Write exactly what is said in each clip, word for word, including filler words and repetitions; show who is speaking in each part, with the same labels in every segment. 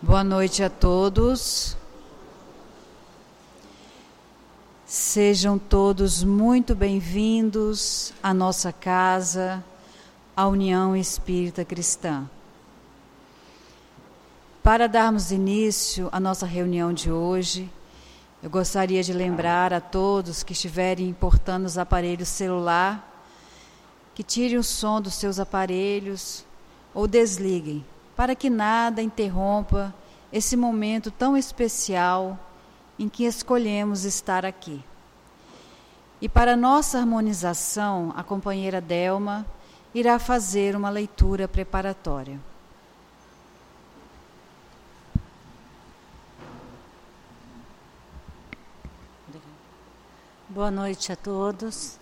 Speaker 1: Boa noite a todos. Sejam todos muito bem-vindos à nossa casa, a União Espírita Cristã. Para darmos início à nossa reunião de hoje, eu gostaria de lembrar a todos que estiverem importando os aparelhos celular, que tirem o som dos seus aparelhos ou desliguem, para que nada interrompa esse momento tão especial em que escolhemos estar aqui. E para nossa harmonização, a companheira Delma irá fazer uma leitura preparatória.
Speaker 2: Boa noite a todos.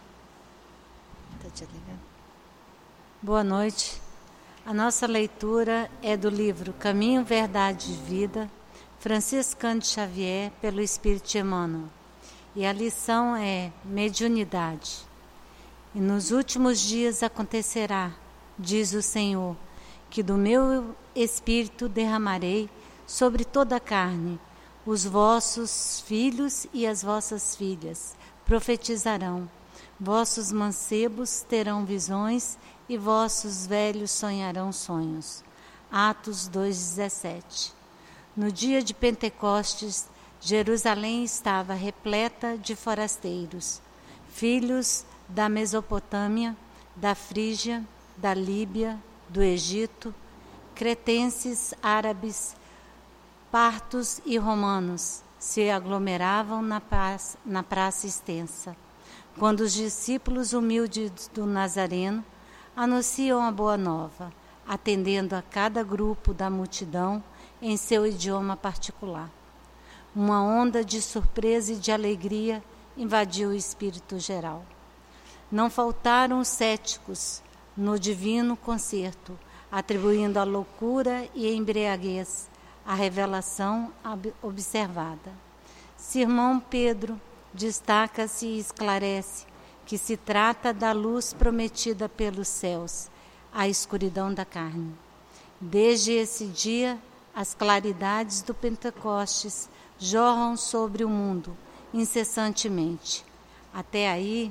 Speaker 2: Boa noite. A nossa leitura é do livro Caminho, Verdade e Vida, Franciscano de Xavier, pelo Espírito Emmanuel. E a lição é mediunidade. E nos últimos dias acontecerá, diz o Senhor, que do meu Espírito derramarei sobre toda a carne. Os vossos filhos e as vossas filhas profetizarão. Vossos mancebos terão visões e vossos velhos sonharão sonhos. Atos dois, dezessete. No dia de Pentecostes, Jerusalém estava repleta de forasteiros, filhos da Mesopotâmia, da Frígia, da Líbia, do Egito, cretenses, árabes, partos e romanos se aglomeravam na praça, na praça extensa, quando os discípulos humildes do Nazareno anunciam a boa nova, atendendo a cada grupo da multidão em seu idioma particular. Uma onda de surpresa e de alegria invadiu o espírito geral. Não faltaram os céticos no divino concerto, atribuindo a loucura e a embriaguez à revelação observada. Simão Pedro destaca-se e esclarece que se trata da luz prometida pelos céus, à escuridão da carne. Desde esse dia, as claridades do Pentecostes jorram sobre o mundo incessantemente. Até aí,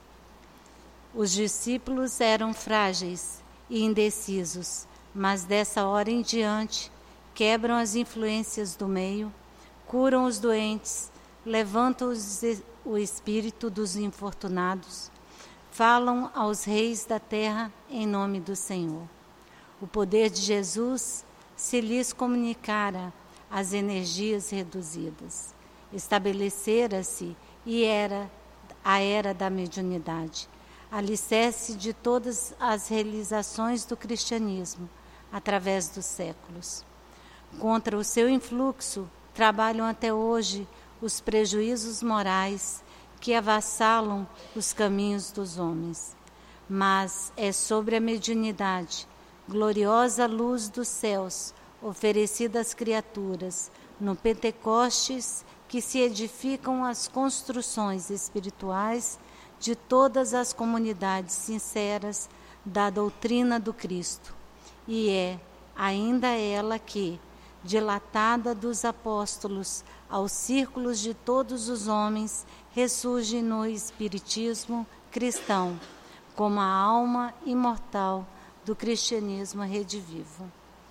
Speaker 2: os discípulos eram frágeis e indecisos, mas dessa hora em diante quebram as influências do meio, curam os doentes, levantam os, o espírito dos infortunados, falam aos reis da terra em nome do Senhor. O poder de Jesus se lhes comunicara as energias reduzidas. Estabelecera-se e era a era da mediunidade, alicerce de todas as realizações do cristianismo através dos séculos. Contra o seu influxo trabalham até hoje os prejuízos morais que avassalam os caminhos dos homens. Mas é sobre a mediunidade, gloriosa luz dos céus, oferecida às criaturas, no Pentecostes, que se edificam as construções espirituais de todas as comunidades sinceras da doutrina do Cristo. E é ainda ela que, dilatada dos apóstolos aos círculos de todos os homens, ressurge no espiritismo cristão, como a alma imortal do cristianismo redivivo.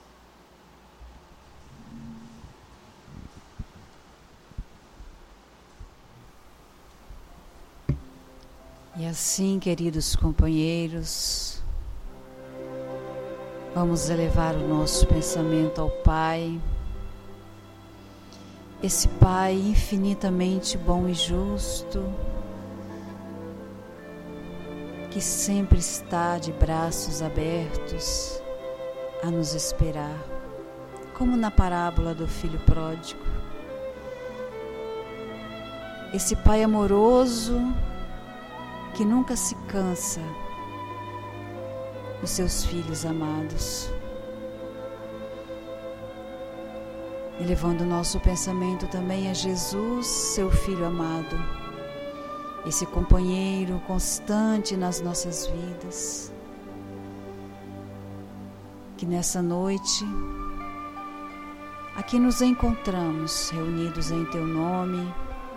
Speaker 1: E assim, queridos companheiros, vamos elevar o nosso pensamento ao Pai, esse Pai infinitamente bom e justo, que sempre está de braços abertos a nos esperar, como na parábola do filho pródigo. Esse Pai amoroso que nunca se cansa dos seus filhos amados. E levando o nosso pensamento também a Jesus, seu Filho amado, esse companheiro constante nas nossas vidas, que nessa noite aqui nos encontramos reunidos em Teu nome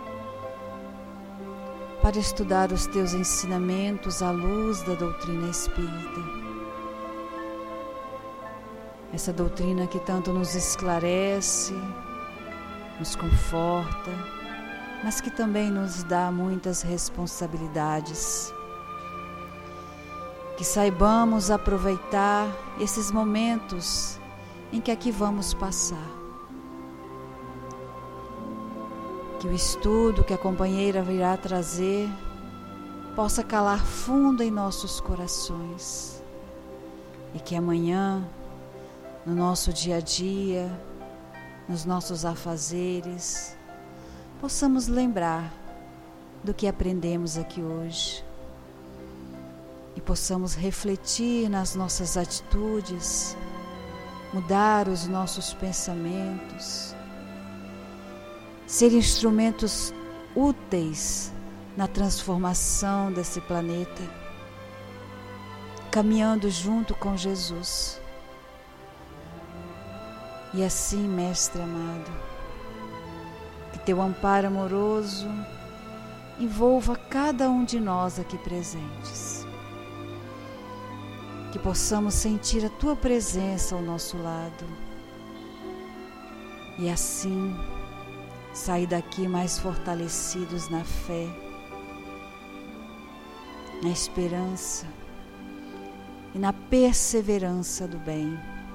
Speaker 1: para estudar os Teus ensinamentos à luz da doutrina espírita. Essa doutrina que tanto nos esclarece, nos conforta, mas que também nos dá muitas responsabilidades. Que saibamos aproveitar esses momentos em que aqui vamos passar. Que o estudo que a companheira virá trazer possa calar fundo em nossos corações. E que amanhã, no nosso dia a dia, nos nossos afazeres, possamos lembrar do que aprendemos aqui hoje. E possamos refletir nas nossas atitudes, mudar os nossos pensamentos, ser instrumentos úteis na transformação desse planeta, caminhando junto com Jesus. E assim, Mestre amado, que Teu amparo amoroso envolva cada um de nós aqui presentes. Que possamos sentir a Tua presença ao nosso lado. E assim, sair daqui mais fortalecidos na fé, na esperança e na perseverança do bem.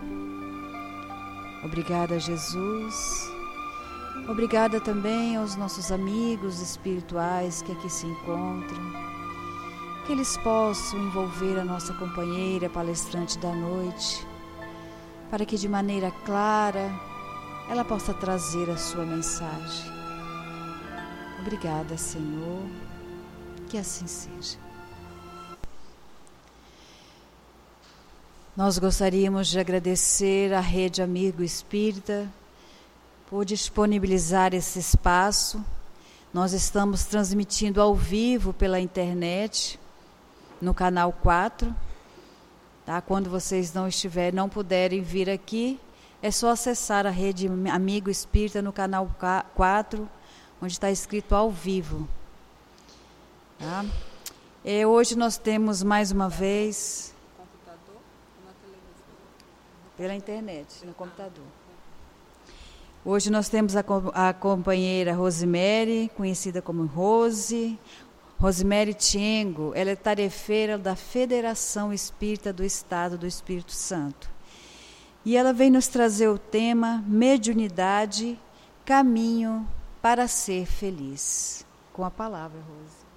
Speaker 1: Obrigada, Jesus. Obrigada também aos nossos amigos espirituais que aqui se encontram. Que eles possam envolver a nossa companheira palestrante da noite, para que de maneira clara ela possa trazer a sua mensagem. Obrigada, Senhor, que assim seja. Nós gostaríamos de agradecer à Rede Amigo Espírita por disponibilizar esse espaço. Nós estamos transmitindo ao vivo pela internet, no canal quatro, tá? Quando vocês não estiverem, não puderem vir aqui, é só acessar a Rede Amigo Espírita no canal quatro, onde está escrito ao vivo. Tá? E hoje nós temos mais uma vez... Computador ou na televisão? Pela internet, no computador. Hoje nós temos a, a companheira Rosemary, conhecida como Rose, Rosemary Tiengo. Ela é tarefeira da Federação Espírita do Estado do Espírito Santo. E ela vem nos trazer o tema Mediunidade, Caminho para Ser Feliz. Com a palavra, Rose.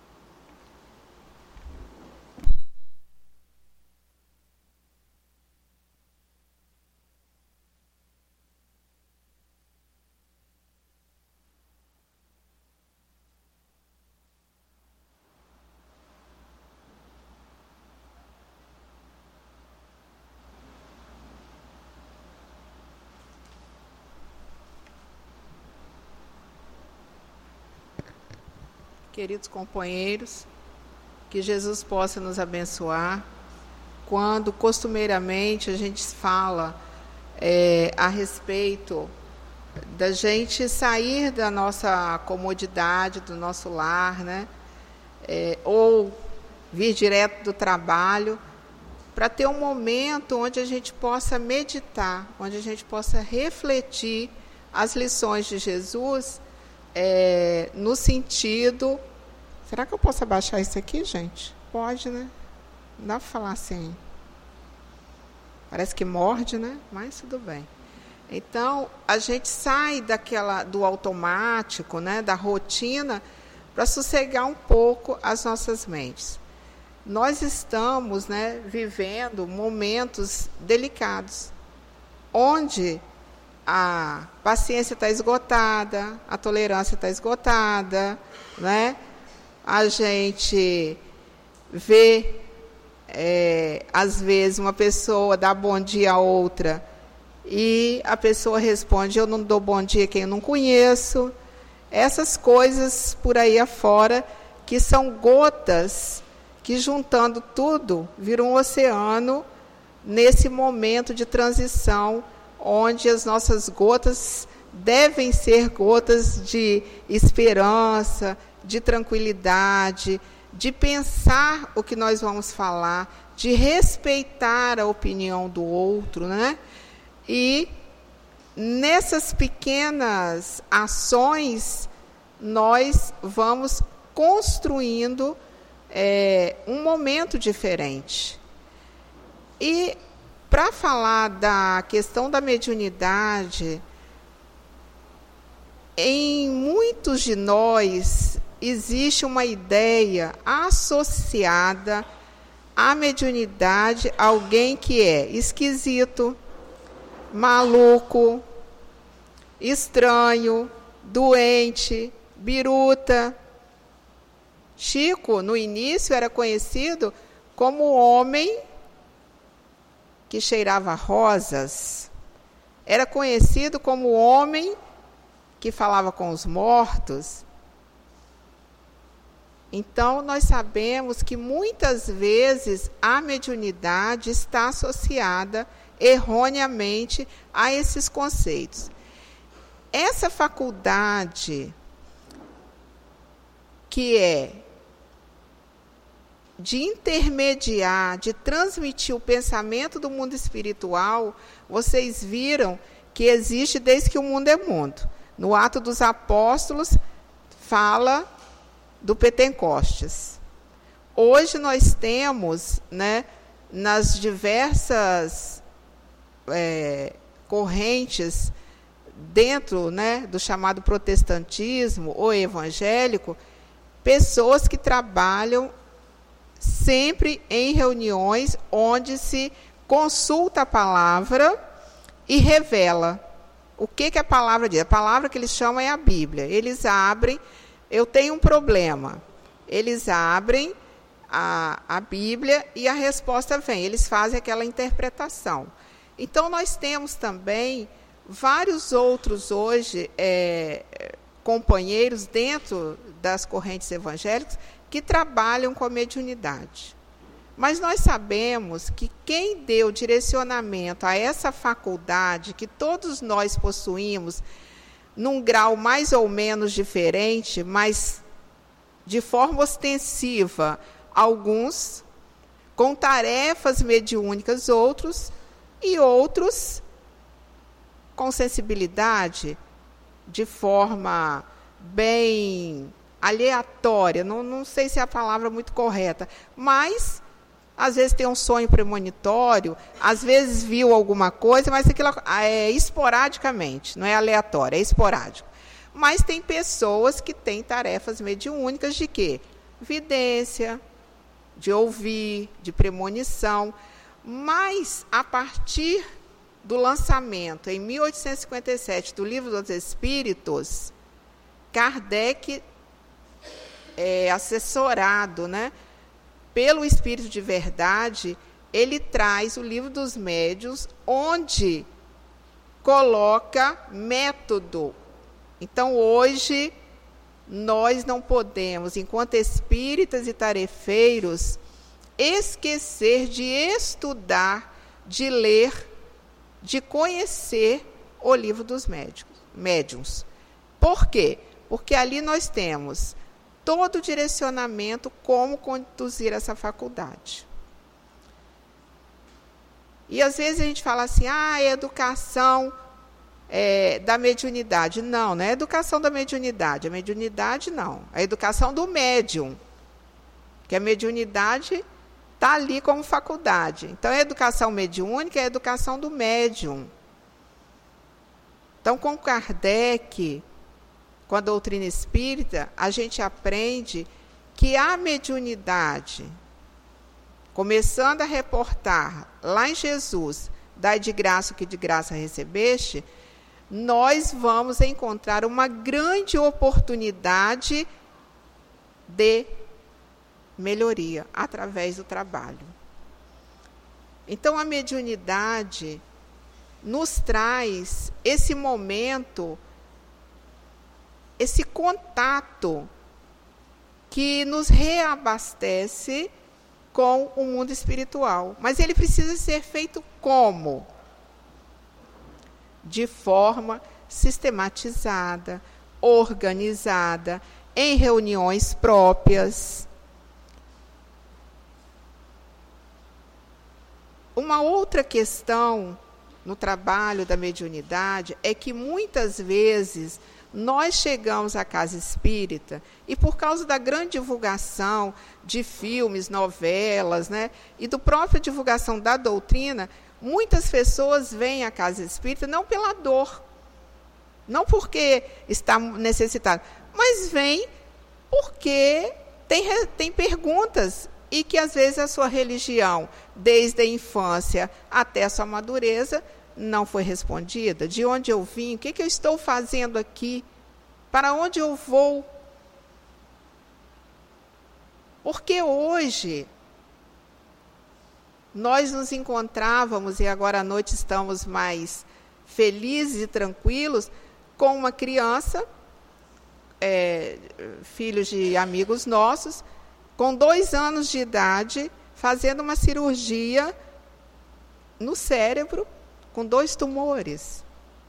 Speaker 3: Queridos companheiros, que Jesus possa nos abençoar. Quando costumeiramente a gente fala é, a respeito da gente sair da nossa comodidade, do nosso lar, né? É, ou vir direto do trabalho, para ter um momento onde a gente possa meditar, onde a gente possa refletir as lições de Jesus, é, no sentido... Será que eu posso abaixar isso aqui, gente? Pode, né? Não dá para falar assim. Parece que morde, né? Mas tudo bem. Então, a gente sai daquela, do automático, né? Da rotina, para sossegar um pouco as nossas mentes. Nós estamos, né, vivendo momentos delicados, onde a paciência está esgotada, a tolerância está esgotada, né? A gente vê, é, às vezes, uma pessoa dá bom dia a outra e a pessoa responde, eu não dou bom dia a quem eu não conheço. Essas coisas por aí afora, que são gotas que, juntando tudo, viram um oceano nesse momento de transição onde as nossas gotas devem ser gotas de esperança, de tranquilidade, de pensar o que nós vamos falar, de respeitar a opinião do outro, né? E nessas pequenas ações, nós vamos construindo é, um momento diferente. E para falar da questão da mediunidade, em muitos de nós existe uma ideia associada à mediunidade, alguém que é esquisito, maluco, estranho, doente, biruta. Chico, no início, era conhecido como o homem que cheirava rosas. Era conhecido como o homem que falava com os mortos. Então, nós sabemos que muitas vezes a mediunidade está associada erroneamente a esses conceitos. Essa faculdade que é de intermediar, de transmitir o pensamento do mundo espiritual, vocês viram que existe desde que o mundo é mundo. No Atos dos Apóstolos, fala do Pentecostes. Hoje nós temos, né, nas diversas é, correntes dentro, né, do chamado protestantismo ou evangélico, pessoas que trabalham sempre em reuniões onde se consulta a palavra e revela. O que, que a palavra diz? A palavra que eles chamam é a Bíblia. Eles abrem, eu tenho um problema. Eles abrem a, a Bíblia e a resposta vem. Eles fazem aquela interpretação. Então, nós temos também vários outros hoje é, companheiros dentro das correntes evangélicas que trabalham com a mediunidade. Mas nós sabemos que quem deu direcionamento a essa faculdade, que todos nós possuímos, num grau mais ou menos diferente, mas de forma ostensiva, alguns, com tarefas mediúnicas, outros, e outros com sensibilidade, de forma bem aleatória, não, não sei se é a palavra muito correta, mas às vezes tem um sonho premonitório, às vezes viu alguma coisa, mas aquilo é esporadicamente, não é aleatório, é esporádico. Mas tem pessoas que têm tarefas mediúnicas de quê? Vidência, de ouvir, de premonição. Mas, a partir do lançamento, em mil oitocentos e cinquenta e sete, do Livro dos Espíritos, Kardec, é, assessorado, né, pelo Espírito de Verdade, ele traz o Livro dos Médiuns, onde coloca método. Então, hoje, nós não podemos, enquanto espíritas e tarefeiros, esquecer de estudar, de ler, de conhecer o Livro dos Médiuns. Por quê? Porque ali nós temos todo o direcionamento como conduzir essa faculdade. E às vezes a gente fala assim, ah, é educação é, da mediunidade. Não, não é educação da mediunidade. A mediunidade não. É a educação do médium. Que a mediunidade está ali como faculdade. Então, a educação mediúnica é a educação do médium. Então, com Kardec, com a doutrina espírita, a gente aprende que a mediunidade, começando a reportar lá em Jesus, dai de graça o que de graça recebeste, nós vamos encontrar uma grande oportunidade de melhoria através do trabalho. Então, a mediunidade nos traz esse momento, esse contato que nos reabastece com o mundo espiritual. Mas ele precisa ser feito como? de forma sistematizada, organizada, em reuniões próprias. Uma outra questão no trabalho da mediunidade é que muitas vezes nós chegamos à casa espírita e, por causa da grande divulgação de filmes, novelas, né, e do própria divulgação da doutrina, muitas pessoas vêm à casa espírita não pela dor, não porque está necessitado, mas vêm porque tem, tem perguntas e que, às vezes, a sua religião, desde a infância até a sua madureza, não foi respondida. De onde eu vim? O que, que eu estou fazendo aqui? Para onde eu vou? Porque hoje nós nos encontrávamos, e agora à noite estamos mais felizes e tranquilos, com uma criança, é, filhos de amigos nossos, com dois anos de idade, fazendo uma cirurgia no cérebro, com dois tumores.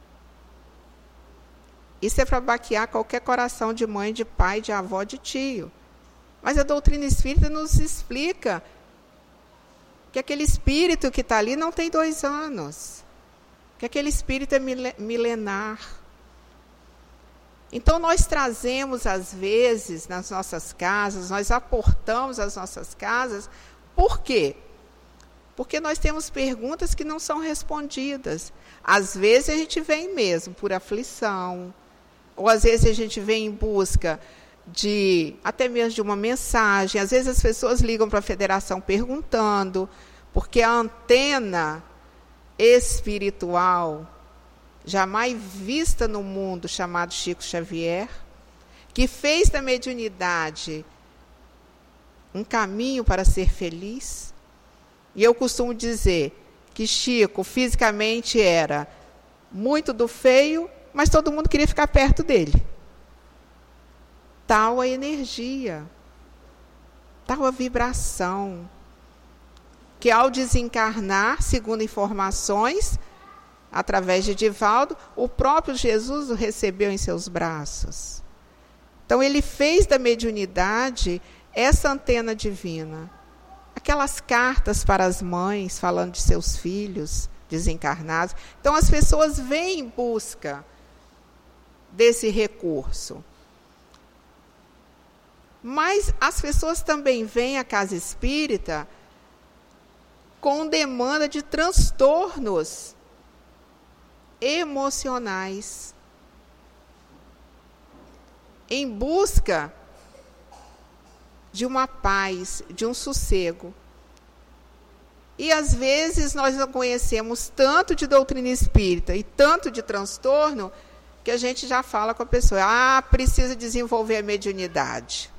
Speaker 3: Isso é para baquear qualquer coração de mãe, de pai, de avó, de tio. Mas a doutrina espírita nos explica que aquele espírito que está ali não tem dois anos, que aquele espírito é milenar. Então, nós trazemos, às vezes, nas nossas casas, nós aportamos às nossas casas. Por quê? Porque nós temos perguntas que não são respondidas. Às vezes, a gente vem mesmo por aflição, ou às vezes a gente vem em busca de, até mesmo de uma mensagem. Às vezes, as pessoas ligam para a federação perguntando, porque a antena espiritual jamais vista no mundo, chamado Chico Xavier, que fez da mediunidade um caminho para ser feliz. E eu costumo dizer que Chico fisicamente era muito do feio, mas todo mundo queria ficar perto dele. Tal a energia, tal a vibração, que ao desencarnar, segundo informações, através de Divaldo, o próprio Jesus o recebeu em seus braços. Então, ele fez da mediunidade essa antena divina. Aquelas cartas para as mães, falando de seus filhos desencarnados. Então, as pessoas vêm em busca desse recurso. Mas as pessoas também vêm à casa espírita com demanda de transtornos emocionais, em busca de uma paz, de um sossego. E, às vezes, nós não conhecemos tanto de doutrina espírita e tanto de transtorno, que a gente já fala com a pessoa, ah, precisa desenvolver a mediunidade.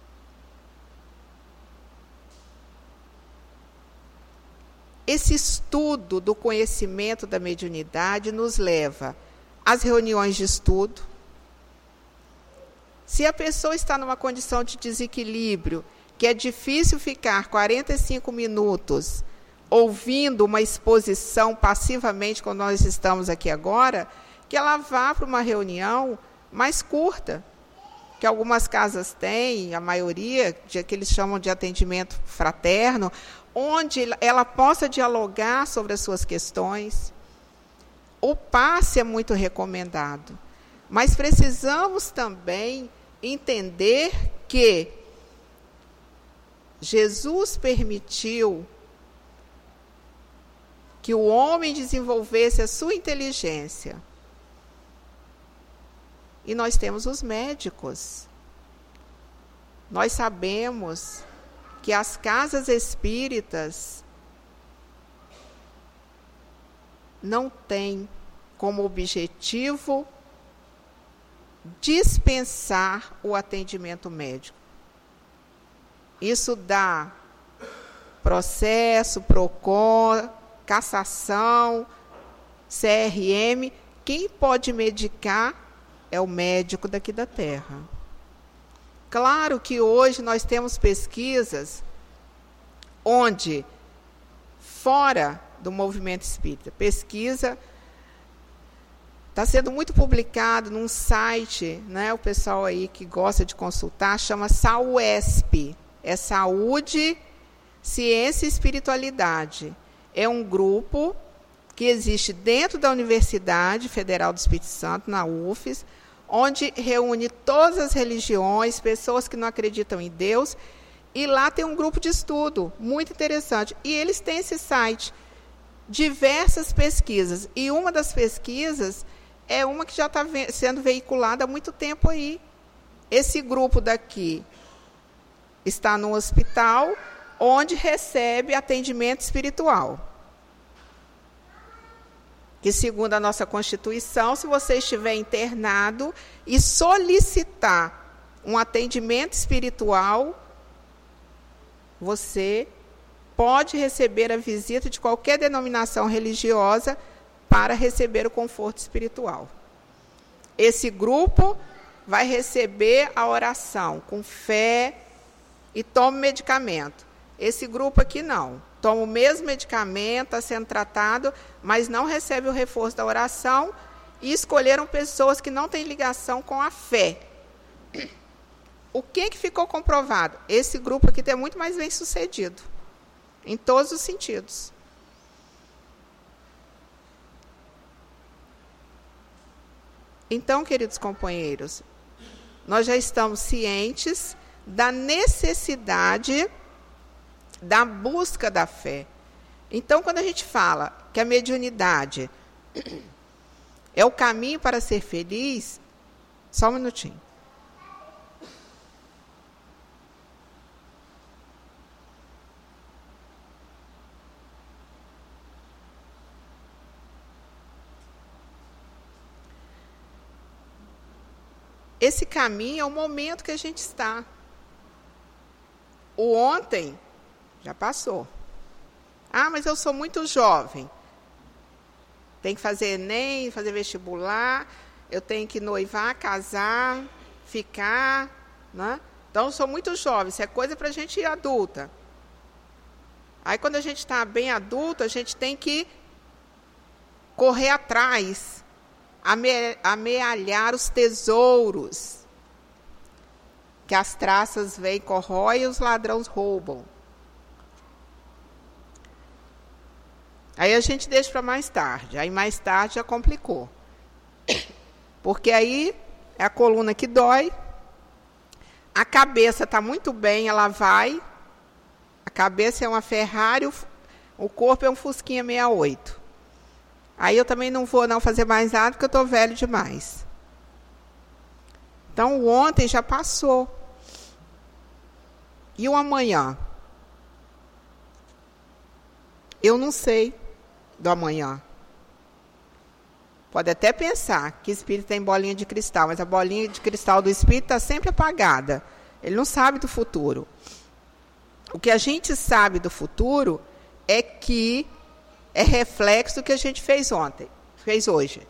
Speaker 3: Esse estudo do conhecimento da mediunidade nos leva às reuniões de estudo. Se a pessoa está numa condição de desequilíbrio, que é difícil ficar quarenta e cinco minutos ouvindo uma exposição passivamente, como nós estamos aqui agora, que ela vá para uma reunião mais curta, que algumas casas têm, a maioria, de, que eles chamam de atendimento fraterno, onde ela possa dialogar sobre as suas questões. O passe é muito recomendado, mas precisamos também entender que Jesus permitiu que o homem desenvolvesse a sua inteligência. E nós temos os médicos. Nós sabemos que as casas espíritas não têm como objetivo dispensar o atendimento médico. Isso dá processo, PROCON, cassação, C R M. Quem pode medicar é o médico daqui da Terra. Claro que hoje nós temos pesquisas onde, fora do movimento espírita, pesquisa Está sendo muito publicado num site, né, o pessoal aí que gosta de consultar, chama SAUESP. É Saúde, Ciência e Espiritualidade. É um grupo que existe dentro da Universidade Federal do Espírito Santo, na U F S, onde reúne todas as religiões, pessoas que não acreditam em Deus, e lá tem um grupo de estudo muito interessante. E eles têm esse site, diversas pesquisas. E uma das pesquisas é uma que já está sendo veiculada há muito tempo aí. Esse grupo daqui está no hospital, onde recebe atendimento espiritual. Que, segundo a nossa Constituição, se você estiver internado e solicitar um atendimento espiritual, você pode receber a visita de qualquer denominação religiosa para receber o conforto espiritual. Esse grupo vai receber a oração com fé e toma medicamento. Esse grupo aqui não. Toma o mesmo medicamento, está sendo tratado, mas não recebe o reforço da oração, e escolheram pessoas que não têm ligação com a fé. O que, que ficou comprovado? Esse grupo aqui é muito mais bem sucedido, em todos os sentidos. Então, queridos companheiros, nós já estamos cientes da necessidade da busca da fé. Então, quando a gente fala que a mediunidade é o caminho para ser feliz, só um minutinho. Esse caminho é o momento que a gente está. O ontem já passou. Ah, mas eu sou muito jovem. Tem que fazer Enem, fazer vestibular, eu tenho que noivar, casar, ficar, né? Então, eu sou muito jovem, isso é coisa para a gente adulta. Aí, quando a gente está bem adulto, a gente tem que correr atrás, ame- amealhar os tesouros, que as traças vêm, corroem e os ladrões roubam. Aí a gente deixa para mais tarde. Aí mais tarde já complicou. Porque aí é a coluna que dói, a cabeça está muito bem, ela vai. A cabeça é uma Ferrari, o corpo é um Fusquinha sessenta e oito. Aí eu também não vou não fazer mais nada, porque eu estou velho demais. Então, o ontem já passou. E o amanhã? Eu não sei do amanhã. Pode até pensar que o espírito tem bolinha de cristal, mas a bolinha de cristal do espírito está sempre apagada. Ele não sabe do futuro. O que a gente sabe do futuro é que é reflexo do que a gente fez ontem, fez hoje.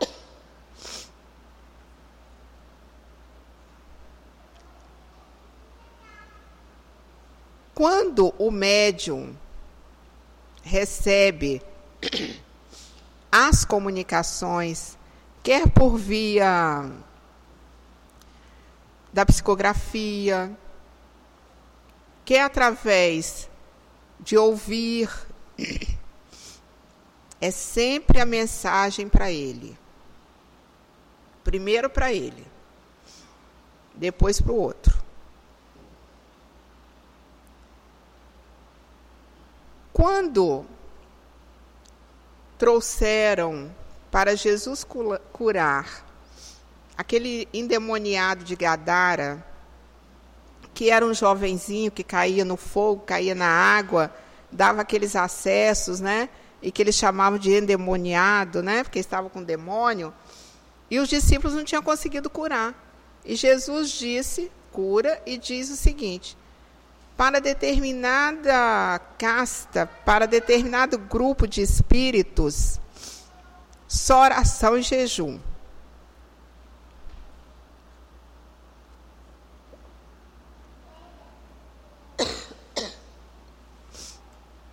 Speaker 3: Quando o médium recebe as comunicações, quer por via da psicografia, quer através de ouvir, é sempre a mensagem para ele. Primeiro para ele, depois para o outro. Quando trouxeram para Jesus curar aquele endemoniado de Gadara, que era um jovenzinho que caía no fogo, caía na água, dava aqueles acessos, né? E que eles chamavam de endemoniado, né? Porque estava com demônio. E os discípulos não tinham conseguido curar. E Jesus disse, cura, e diz o seguinte: para determinada casta, para determinado grupo de espíritos, só oração e jejum.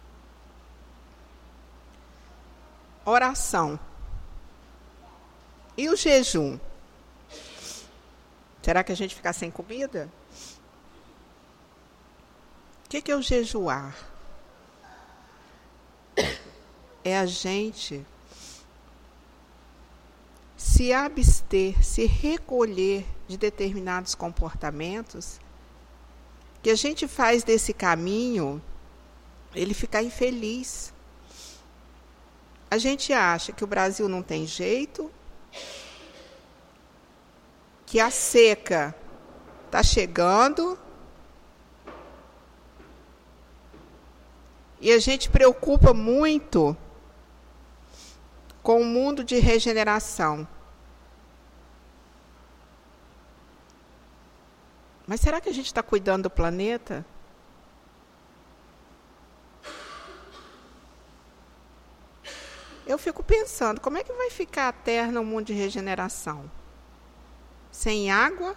Speaker 3: Oração. E o jejum? Será que a gente fica sem comida? O que, que é o jejuar? É a gente se abster, se recolher de determinados comportamentos, que a gente faz desse caminho ele ficar infeliz. A gente acha que o Brasil não tem jeito, que a seca está chegando, e a gente preocupa muito com o mundo de regeneração. Mas será que a gente está cuidando do planeta? Eu fico pensando, como é que vai ficar a Terra no mundo de regeneração? Sem água?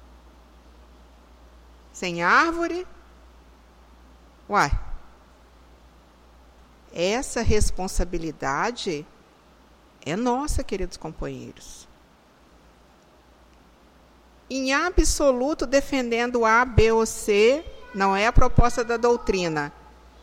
Speaker 3: Sem árvore? Uai, essa responsabilidade é nossa, queridos companheiros. Em absoluto, defendendo A, B ou C, não é a proposta da doutrina.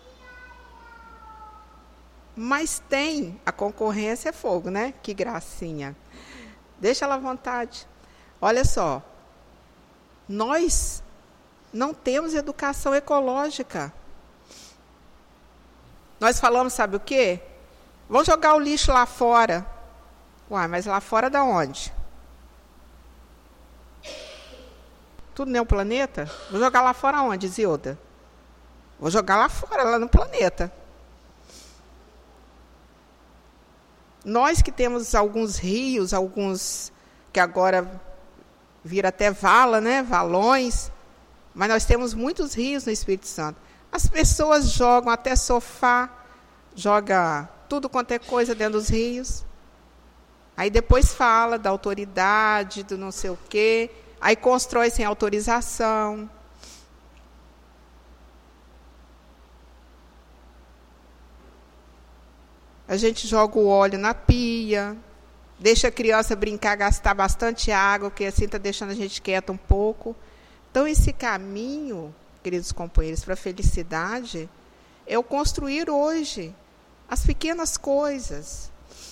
Speaker 3: Mas tem, a concorrência é fogo, né? Que gracinha. Deixa ela à vontade. Olha só, nós não temos educação ecológica. Nós falamos, sabe o quê? Vamos jogar o lixo lá fora. Uai, mas lá fora da onde? Tudo não é um planeta? Vou jogar lá fora onde, Zilda? Vou jogar lá fora, lá no planeta. Nós que temos alguns rios, alguns que agora vira até vala, né? Valões, mas nós temos muitos rios no Espírito Santo. As pessoas jogam até sofá, jogam tudo quanto é coisa dentro dos rios. Aí depois fala da autoridade, do não sei o quê, aí constrói sem autorização. A gente joga o óleo na pia, deixa a criança brincar, gastar bastante água, porque assim está deixando a gente quieta um pouco. Então, esse caminho, queridos companheiros, para a felicidade, é o construir hoje as pequenas coisas.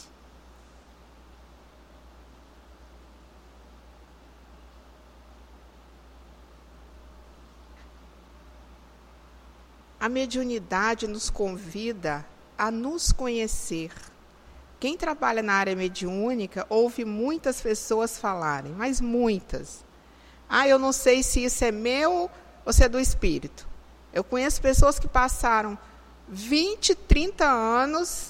Speaker 3: A mediunidade nos convida a nos conhecer. Quem trabalha na área mediúnica ouve muitas pessoas falarem, mas muitas. Ah, eu não sei se isso é meu ou se é do espírito. Eu conheço pessoas que passaram vinte, trinta anos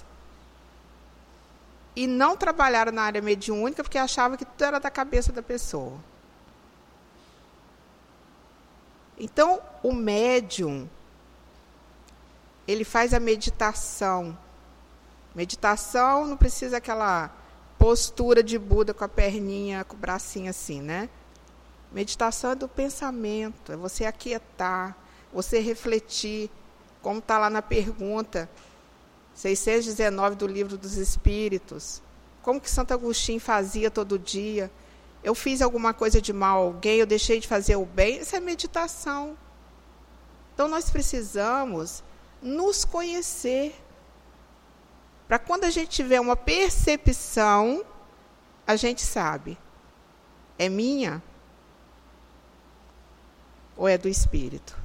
Speaker 3: e não trabalharam na área mediúnica porque achavam que tudo era da cabeça da pessoa. Então, o médium, ele faz a meditação. Meditação não precisa aquela postura de Buda com a perninha, com o bracinho assim, né? Meditação é do pensamento, é você aquietar, você refletir, como está lá na pergunta seiscentos e dezenove do Livro dos Espíritos. Como que Santo Agostinho fazia todo dia? Eu fiz alguma coisa de mal a alguém, eu deixei de fazer o bem? Isso é meditação. Então, nós precisamos nos conhecer, para quando a gente tiver uma percepção, a gente sabe, é minha ou é do espírito?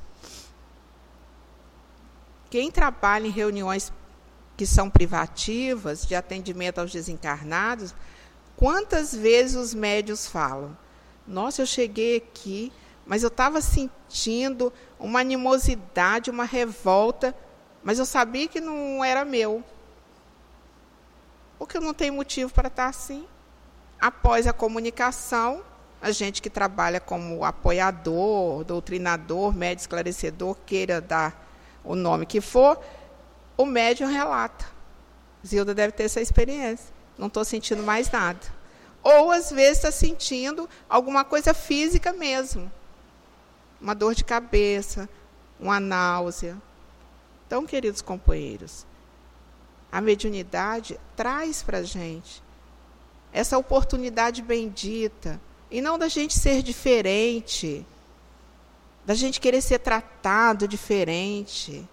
Speaker 3: Quem trabalha em reuniões que são privativas, de atendimento aos desencarnados, quantas vezes os médiuns falam, nossa, eu cheguei aqui, mas eu estava sentindo uma animosidade, uma revolta, mas eu sabia que não era meu. Porque eu não tenho motivo para estar assim. Após a comunicação, a gente que trabalha como apoiador, doutrinador, médium esclarecedor, queira dar o nome que for, o médium relata. Zilda deve ter essa experiência. Não estou sentindo mais nada. Ou, às vezes, está sentindo alguma coisa física mesmo. Uma dor de cabeça, uma náusea. Então, queridos companheiros, a mediunidade traz para a gente essa oportunidade bendita, e não da gente ser diferente, da gente querer ser tratado diferente.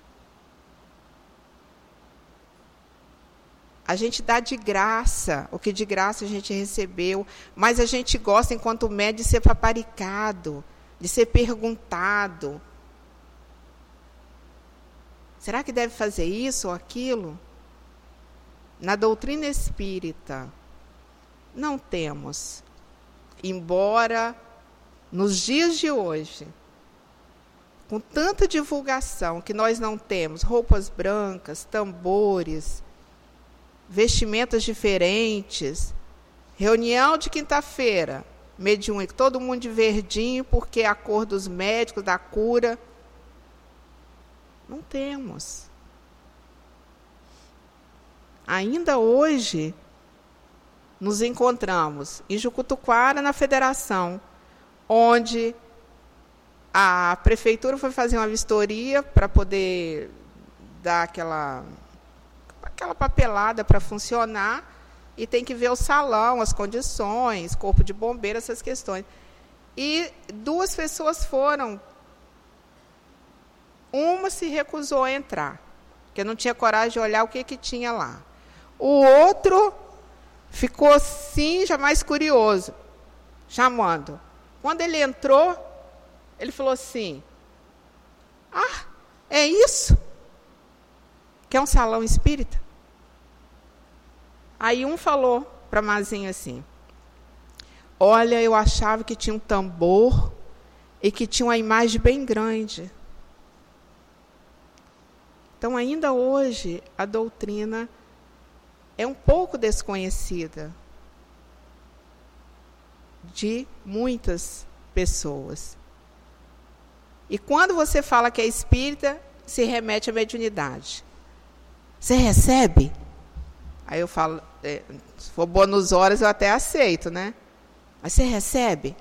Speaker 3: A gente dá de graça o que de graça a gente recebeu, mas a gente gosta, enquanto médio, de ser paparicado, de ser perguntado. Será que deve fazer isso ou aquilo? Na doutrina espírita, não temos. Embora, nos dias de hoje, com tanta divulgação que nós não temos, roupas brancas, tambores, vestimentas diferentes, reunião de quinta-feira, mediúnica, todo mundo de verdinho, porque é a cor dos médicos, da cura. Não temos. Ainda hoje, nos encontramos em Jucutuquara, na Federação, onde a prefeitura foi fazer uma vistoria para poder dar aquela, aquela papelada para funcionar, e tem que ver o salão, as condições, corpo de bombeiro, essas questões. E duas pessoas foram. Uma se recusou a entrar, porque não tinha coragem de olhar o que, que tinha lá. O outro ficou assim, já mais curioso, chamando. Quando ele entrou, ele falou assim: ah, é isso? Que é um salão espírita? Aí um falou para a Mazinha assim: olha, eu achava que tinha um tambor e que tinha uma imagem bem grande. Então, ainda hoje, a doutrina é um pouco desconhecida de muitas pessoas. E quando você fala que é espírita, se remete à mediunidade. Você recebe? Aí eu falo, é, se for bônus horas, eu até aceito, né? Mas você recebe?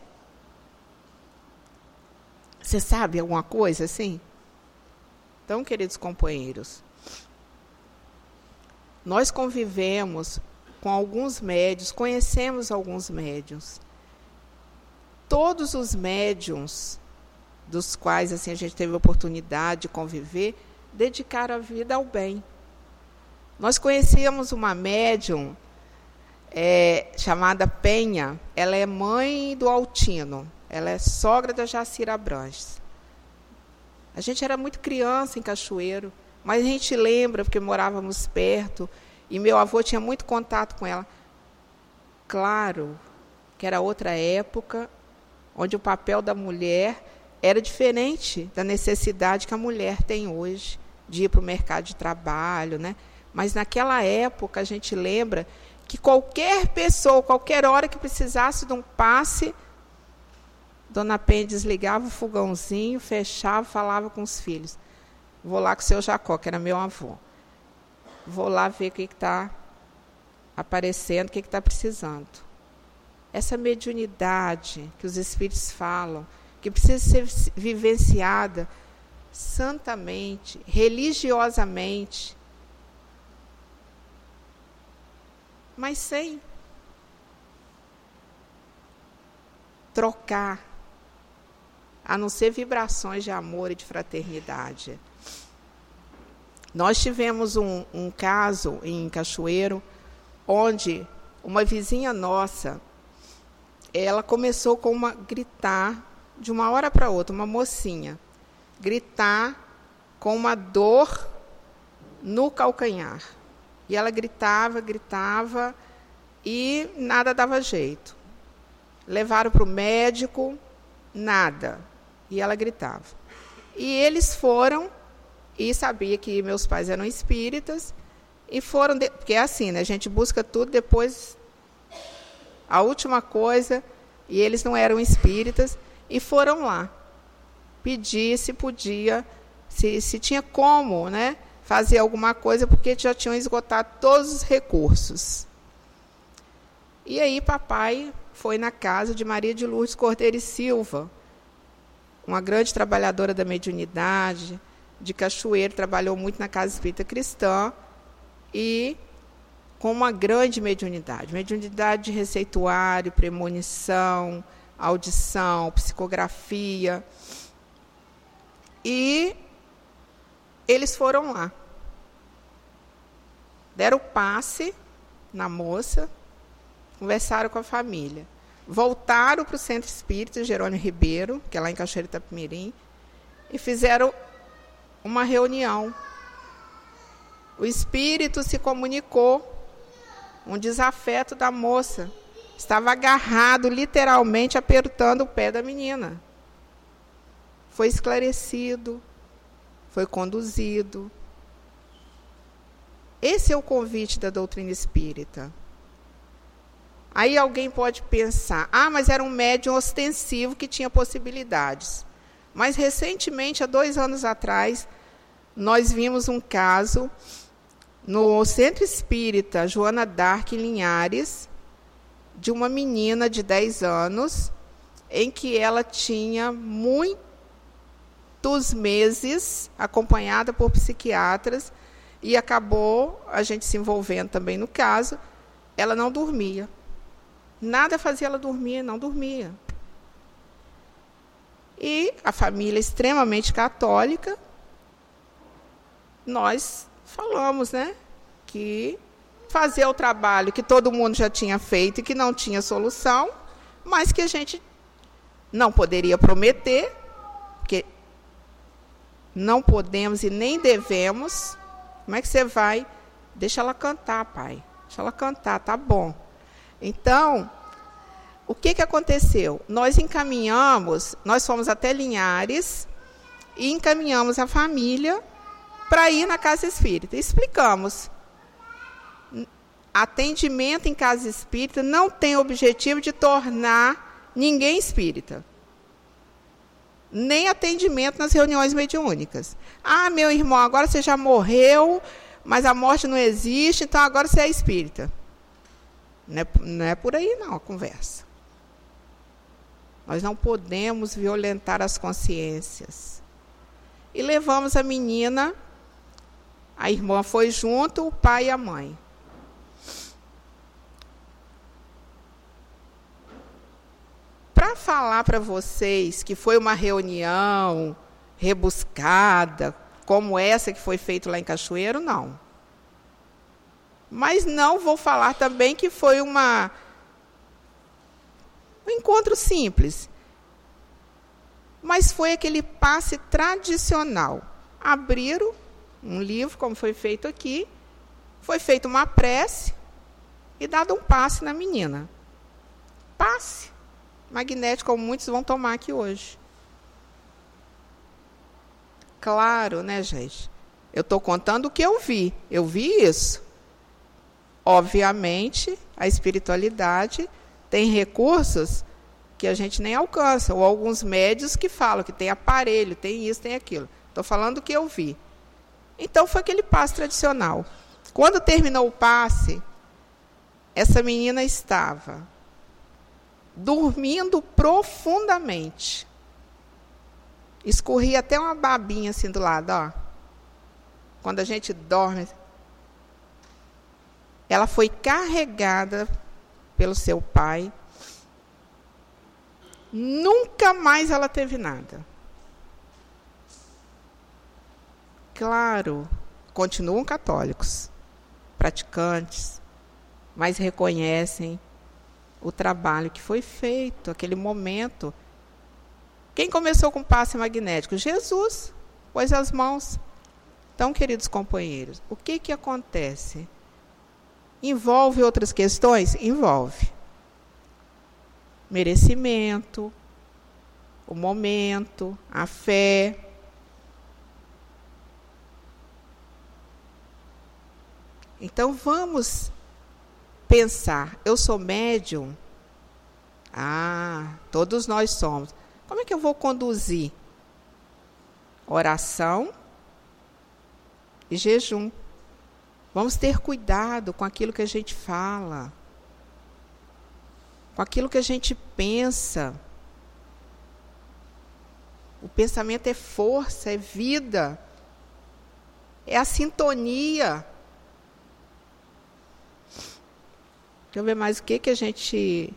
Speaker 3: Você sabe alguma coisa assim? Então, queridos companheiros, nós convivemos com alguns médiuns, conhecemos alguns médiuns. Todos os médiuns dos quais assim, a gente teve a oportunidade de conviver, dedicaram a vida ao bem. Nós conhecíamos uma médium é, chamada Penha. Ela é mãe do Altino. Ela é sogra da Jacira Abranches. A gente era muito criança em Cachoeiro, mas a gente lembra, porque morávamos perto, e meu avô tinha muito contato com ela. Claro que era outra época, onde o papel da mulher era diferente da necessidade que a mulher tem hoje, de ir para o mercado de trabalho, né? Mas naquela época a gente lembra que qualquer pessoa, qualquer hora que precisasse de um passe, Dona Penha desligava o fogãozinho, fechava, falava com os filhos. Vou lá com o seu Jacó, que era meu avô. Vou lá ver o que está aparecendo, o que está precisando. Essa mediunidade que os espíritos falam, que precisa ser vivenciada santamente, religiosamente, mas sem trocar, a não ser vibrações de amor e de fraternidade. Nós tivemos um, um caso em Cachoeiro, onde uma vizinha nossa, ela começou com uma gritar, de uma hora para outra, uma mocinha, gritar com uma dor no calcanhar. E ela gritava, gritava, e nada dava jeito. Levaram para o médico, nada. E ela gritava. E eles foram, e sabia que meus pais eram espíritas, e foram, de, porque é assim, né? A gente busca tudo, depois, a última coisa, e eles não eram espíritas, e foram lá pedir se podia, se, se tinha como, né, fazer alguma coisa, porque já tinham esgotado todos os recursos. E aí papai foi na casa de Maria de Lourdes Cordeiro e Silva, uma grande trabalhadora da mediunidade, de Cachoeiro, trabalhou muito na Casa Espírita Cristã, e com uma grande mediunidade. Mediunidade de receituário, premonição, audição, psicografia. E eles foram lá. Deram o passe na moça, conversaram com a família. Voltaram para o Centro Espírita Jerônimo Ribeiro, que é lá em Cachoeira de Itapemirim, e fizeram uma reunião. O espírito se comunicou, um desafeto da moça. Estava agarrado, literalmente apertando o pé da menina. Foi esclarecido, foi conduzido. Esse é o convite da doutrina espírita. Aí alguém pode pensar, ah, mas era um médium ostensivo que tinha possibilidades. Mas recentemente, há dois anos atrás, nós vimos um caso no Centro Espírita Joana d'Arc, em Linhares, de uma menina de dez anos, em que ela tinha muitos meses acompanhada por psiquiatras, e acabou a gente se envolvendo também no caso. Ela não dormia. Nada fazia ela dormir, não dormia. E a família extremamente católica, nós falamos, né, que fazer o trabalho que todo mundo já tinha feito e que não tinha solução, mas que a gente não poderia prometer, porque não podemos e nem devemos. Como é que você vai? Deixa ela cantar, pai. Deixa ela cantar, tá bom. Então, o que, que aconteceu? Nós encaminhamos, nós fomos até Linhares e encaminhamos a família para ir na casa espírita. Explicamos. Atendimento em casa espírita não tem o objetivo de tornar ninguém espírita. Nem atendimento nas reuniões mediúnicas. Ah, meu irmão, agora você já morreu, mas a morte não existe, então agora você é espírita. Não é, não é por aí, não, a conversa. Nós não podemos violentar as consciências. E levamos a menina, a irmã foi junto, o pai e a mãe. Para falar para vocês que foi uma reunião rebuscada, como essa que foi feita lá em Cachoeiro, não. Mas não vou falar também que foi uma, um encontro simples. Mas foi aquele passe tradicional. Abriram um livro, como foi feito aqui, foi feita uma prece e dado um passe na menina. Passe magnético, como muitos vão tomar aqui hoje. Claro, né, gente? Eu estou contando o que eu vi. Eu vi isso. Obviamente, a espiritualidade tem recursos que a gente nem alcança, ou alguns médios que falam que tem aparelho, tem isso, tem aquilo. Estou falando do que eu vi. Então, foi aquele passe tradicional. Quando terminou o passe, essa menina estava dormindo profundamente. Escorria até uma babinha assim do lado, ó. Quando a gente dorme. Ela foi carregada pelo seu pai. Nunca mais ela teve nada. Claro, continuam católicos, praticantes, mas reconhecem o trabalho que foi feito, aquele momento. Quem começou com passe magnético? Jesus, pôs as mãos. Então, queridos companheiros, o que, que acontece? Envolve outras questões? Envolve. Merecimento, o momento, a fé. Então, vamos pensar, eu sou médium? Ah, todos nós somos. Como é que eu vou conduzir? Oração e jejum. Vamos ter cuidado com aquilo que a gente fala, com aquilo que a gente pensa. O pensamento é força, é vida, é a sintonia. Deixa eu ver mais o que, que a gente...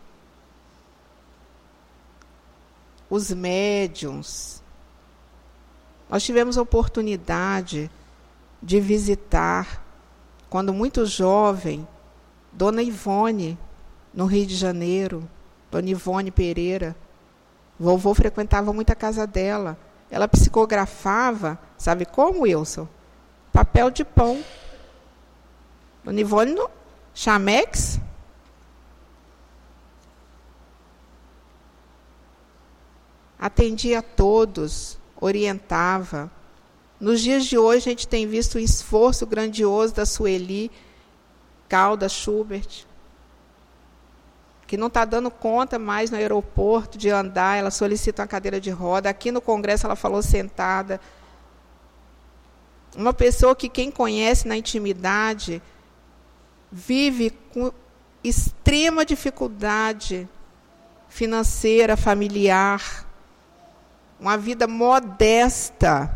Speaker 3: Os médiuns. Nós tivemos a oportunidade de visitar, quando muito jovem, Dona Ivone, no Rio de Janeiro. Dona Ivone Pereira. Vovô frequentava muito a casa dela. Ela psicografava, sabe como, Wilson? Papel de pão. Dona Ivone no Chamex. Atendia a todos, orientava. Nos dias de hoje, a gente tem visto o esforço grandioso da Sueli Caldas Schubert, que não está dando conta mais no aeroporto de andar, ela solicita uma cadeira de roda. Aqui no Congresso ela falou sentada. Uma pessoa que quem conhece na intimidade vive com extrema dificuldade financeira, familiar, uma vida modesta.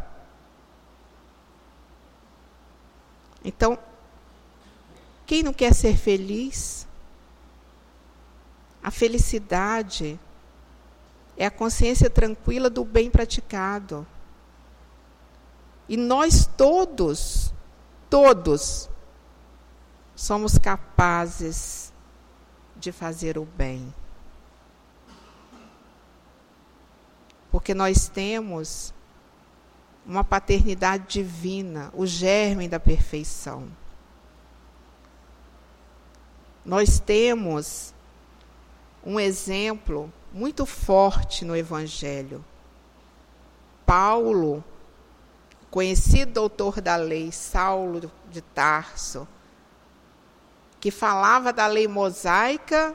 Speaker 3: Então, quem não quer ser feliz? A felicidade é a consciência tranquila do bem praticado. E nós todos, todos, somos capazes de fazer o bem. Porque nós temos uma paternidade divina, o germe da perfeição. Nós temos um exemplo muito forte no Evangelho. Paulo, conhecido doutor da lei, Saulo de Tarso, que falava da lei mosaica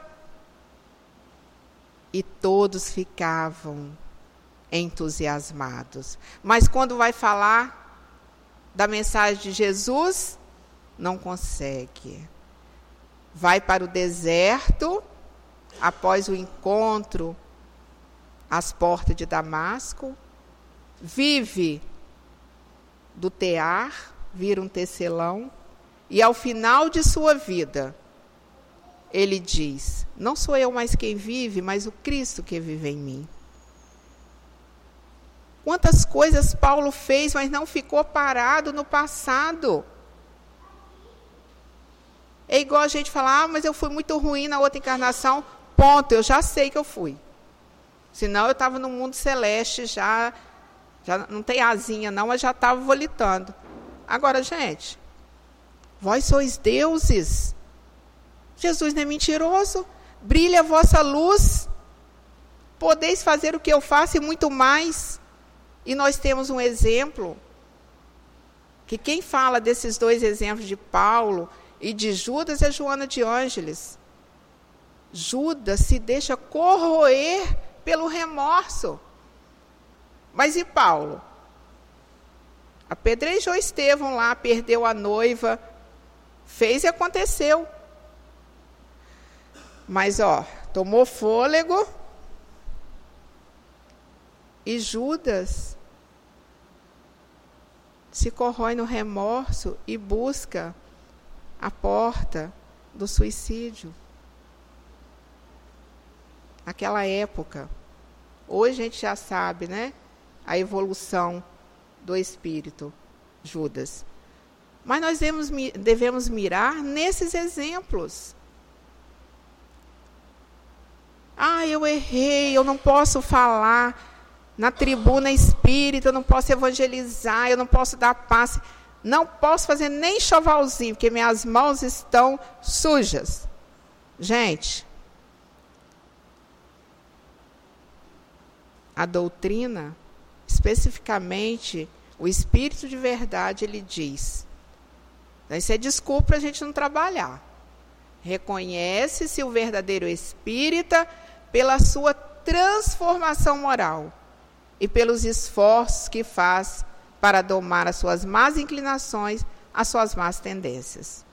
Speaker 3: e todos ficavam entusiasmados. Mas quando vai falar da mensagem de Jesus, não consegue. Vai para o deserto, após o encontro às portas de Damasco, vive do tear, vira um tecelão, e ao final de sua vida, ele diz: não sou eu mais quem vive, mas o Cristo que vive em mim. Quantas coisas Paulo fez, mas não ficou parado no passado. É igual a gente falar: ah, mas eu fui muito ruim na outra encarnação. Ponto, eu já sei que eu fui. Senão eu estava no mundo celeste, já, já não tem asinha não, mas já estava volitando. Agora, gente, vós sois deuses. Jesus não é mentiroso. Brilha a vossa luz. Podeis fazer o que eu faço e muito mais. E nós temos um exemplo, que quem fala desses dois exemplos de Paulo e de Judas é Joana de Ângeles. Judas se deixa corroer pelo remorso. Mas e Paulo? Apedrejou Estevão lá, perdeu a noiva, fez e aconteceu. Mas, ó, tomou fôlego. E Judas se corrói no remorso e busca a porta do suicídio. Naquela época. Hoje a gente já sabe, né? A evolução do espírito, Judas. Mas nós devemos, devemos mirar nesses exemplos. Ah, eu errei, eu não posso falar na tribuna espírita, eu não posso evangelizar, eu não posso dar passe, não posso fazer nem chovalzinho, porque minhas mãos estão sujas. Gente, a doutrina, especificamente o Espírito de Verdade, ele diz, isso é desculpa para a gente não trabalhar. Reconhece-se o verdadeiro espírita pela sua transformação moral e pelos esforços que faz para domar as suas más inclinações, as suas más tendências.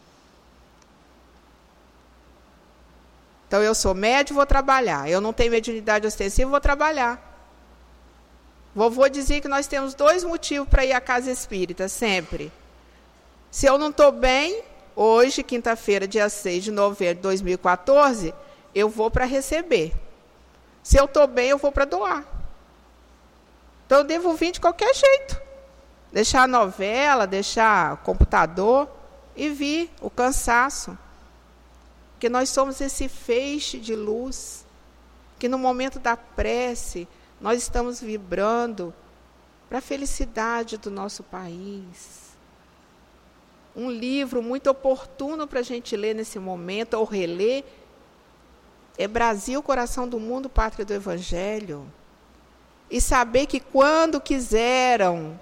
Speaker 3: Então, eu sou médium, vou trabalhar. Eu não tenho mediunidade ostensiva, vou trabalhar. Vovô dizia que nós temos dois motivos para ir à casa espírita, sempre. Se eu não estou bem, hoje, quinta-feira, dia seis de novembro de dois mil e quatorze, eu vou para receber. Se eu estou bem, eu vou para doar. Então, eu devo vir de qualquer jeito. Deixar a novela, deixar o computador e vir o cansaço. Porque nós somos esse feixe de luz, que no momento da prece, nós estamos vibrando para a felicidade do nosso país. Um livro muito oportuno para a gente ler nesse momento, ou reler, é Brasil, Coração do Mundo, Pátria do Evangelho. E saber que quando quiseram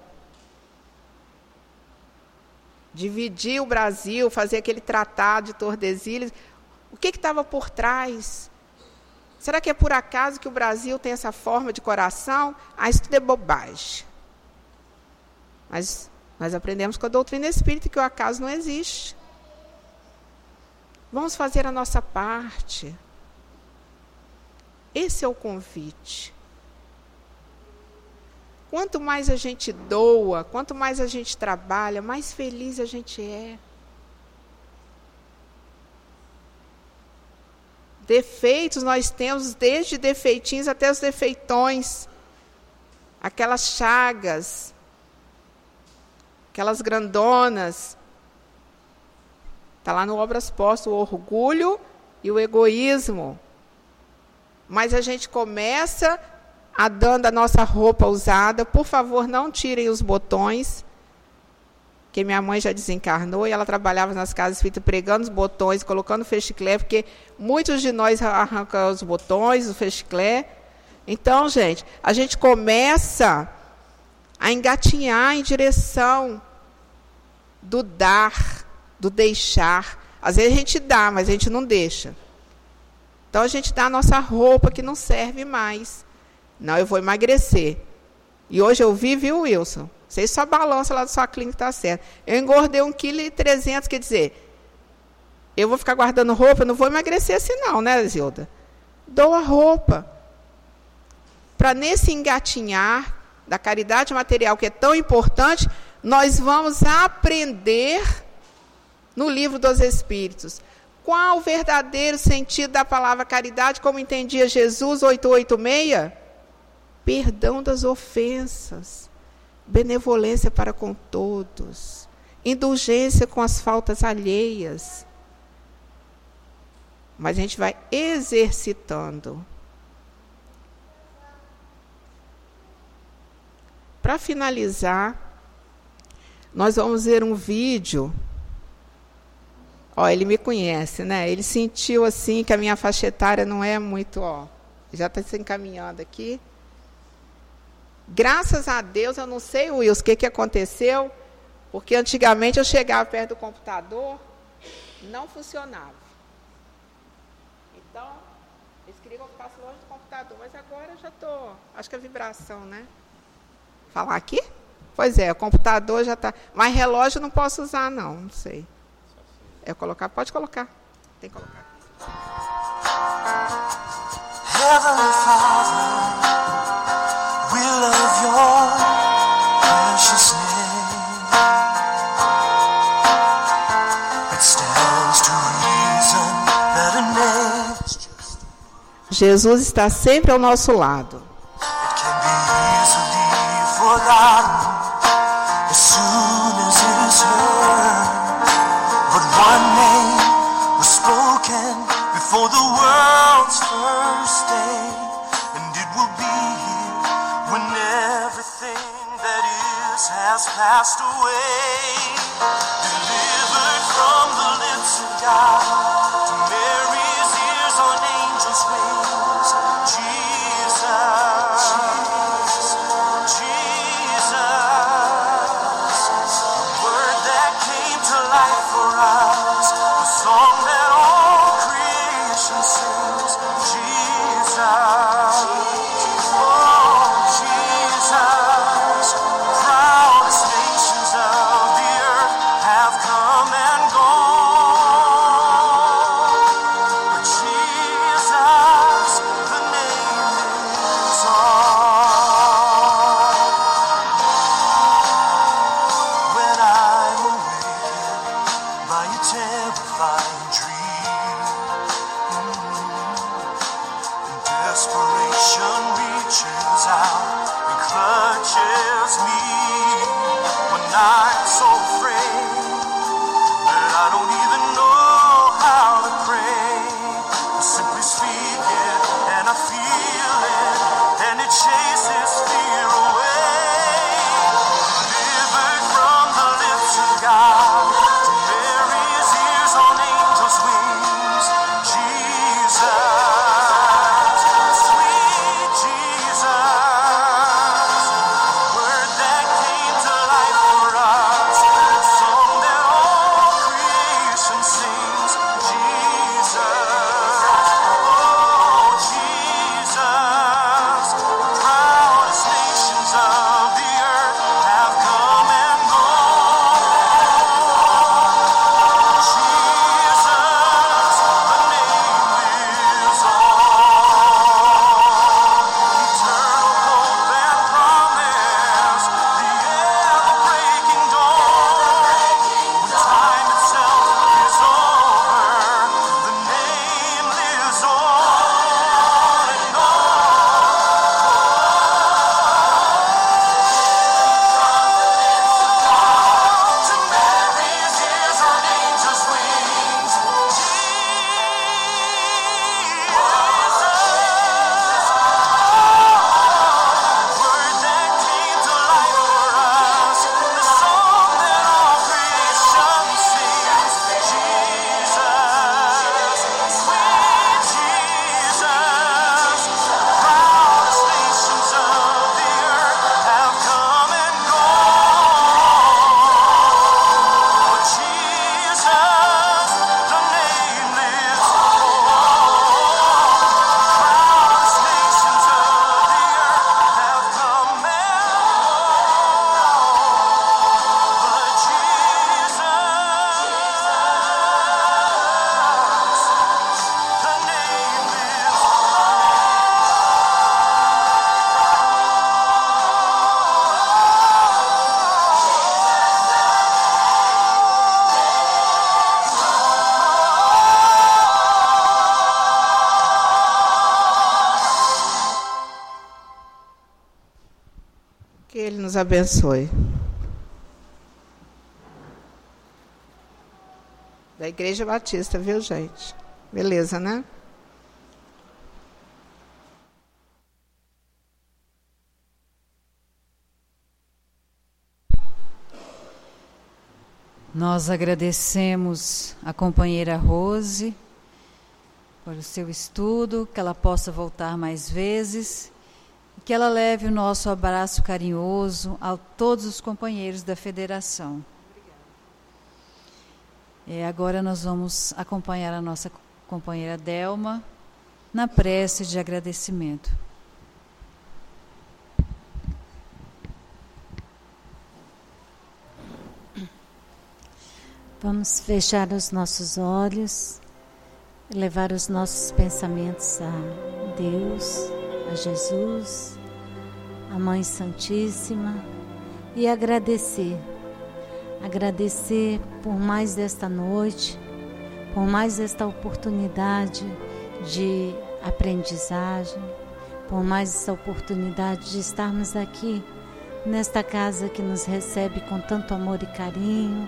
Speaker 3: dividir o Brasil, fazer aquele tratado de Tordesilhas, o que estava por trás? Será que é por acaso que o Brasil tem essa forma de coração? Ah, isso tudo é bobagem. Mas nós aprendemos com a doutrina espírita que o acaso não existe. Vamos fazer a nossa parte. Esse é o convite. Quanto mais a gente doa, quanto mais a gente trabalha, mais feliz a gente é. Defeitos nós temos, desde defeitinhos até os defeitões. Aquelas chagas, aquelas grandonas. Está lá no Obras Postas, o orgulho e o egoísmo. Mas a gente começa a dando a nossa roupa usada. Por favor, não tirem os botões. Que minha mãe já desencarnou e ela trabalhava nas casas espíritas pregando os botões, colocando fechiclé, porque muitos de nós arrancam os botões, o fechiclé. Então, gente, a gente começa a engatinhar em direção do dar, do deixar. Às vezes a gente dá, mas a gente não deixa. Então, a gente dá a nossa roupa que não serve mais. Não, eu vou emagrecer. E hoje eu vi, viu, Wilson? Vocês só balançam lá da sua clínica, está certo. Eu engordei um vírgula três quilos, quer dizer, eu vou ficar guardando roupa, não vou emagrecer assim não, né, Zilda? Dou a roupa. Para nesse engatinhar da caridade material, que é tão importante, nós vamos aprender no Livro dos Espíritos. Qual o verdadeiro sentido da palavra caridade, como entendia Jesus, oitocentos e oitenta e seis? Perdão das ofensas, benevolência para com todos, indulgência com as faltas alheias. Mas a gente vai exercitando. Para finalizar, nós vamos ver um vídeo. Ó, ele me conhece, né? Ele sentiu assim que a minha faixa etária não é muito, ó. Já está se encaminhando aqui. Graças a Deus, eu não sei, Wilson, o que, que aconteceu, porque antigamente eu chegava perto do computador, não funcionava. Então, eles queriam que eu ficasse longe do computador, mas agora eu já estou, acho que é vibração, né? Falar aqui? Pois é, o computador já está, mas relógio não posso usar, não, não sei. É colocar, pode colocar, tem que colocar. Heavenly Father, we love your precious name. It stands to reason that a name. Jesus está sempre ao nosso lado. It can be easily forgotten as soon as it is heard. But one name was spoken before the world's first day, and it will be here when everything that is has passed away. Delivered from the lips of God to Mary's ears on angels' wings. Jesus, Jesus, the word that came to life for us, the song that all creation sings. Jesus, oh Jesus, proudest nations of the earth have come and gone.
Speaker 4: desperation reaches out and clutches me when I'm so afraid that I don't even know how to pray. I simply speak it and I feel it, and it chases fear away. Delivered from the lips of God, to bear His ears on angels' wings. Jesus, sweet Jesus, word that came to life for us, the song that all creation sings. Jesus, oh Jesus, the proudest nations of the earth have come and gone. Jesus, the name lives on. Eternal hope and promise, the ever-breaking dawn. When time itself is over, the name lives on and on. To Mary His ears on angels' wings. Word that came to life for us, the song that all creation sings. Jesus, sweet Jesus, the proudest nations of the earth have come and gone. Jesus, the name lives on. Proudest nations of the earth have come and gone. But Jesus, the name lives
Speaker 3: Que Ele nos abençoe. Da Igreja Batista, viu, gente? Beleza, né?
Speaker 1: Nós agradecemos a companheira Rose por o seu estudo, que ela possa voltar mais vezes, e que ela leve o nosso abraço carinhoso a todos os companheiros da federação. É, agora nós vamos acompanhar a nossa companheira Delma na prece de agradecimento.
Speaker 2: Vamos fechar os nossos olhos, levar os nossos pensamentos a Deus, a Jesus, a Mãe Santíssima, e agradecer. Agradecer por mais desta noite, por mais esta oportunidade de aprendizagem, por mais essa oportunidade de estarmos aqui nesta casa que nos recebe com tanto amor e carinho,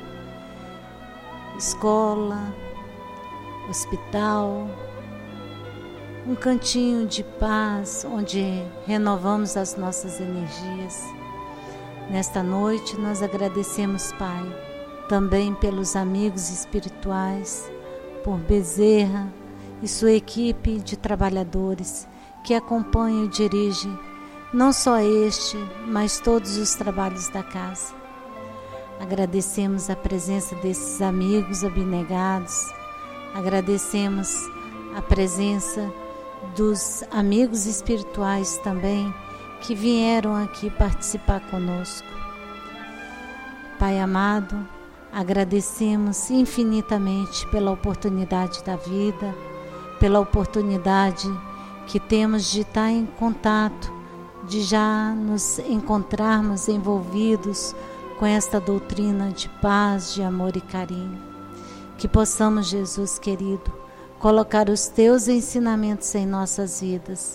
Speaker 2: escola, hospital, um cantinho de paz onde renovamos as nossas energias. Nesta noite nós agradecemos, Pai, também pelos amigos espirituais, por Bezerra e sua equipe de trabalhadores que acompanham e dirigem não só este, mas todos os trabalhos da casa. Agradecemos a presença desses amigos abnegados, agradecemos a presença dos amigos espirituais também que vieram aqui participar conosco. Pai amado, agradecemos infinitamente pela oportunidade da vida, pela oportunidade que temos de estar em contato, de já nos encontrarmos envolvidos com esta doutrina de paz, de amor e carinho. Que possamos, Jesus querido, colocar os teus ensinamentos em nossas vidas,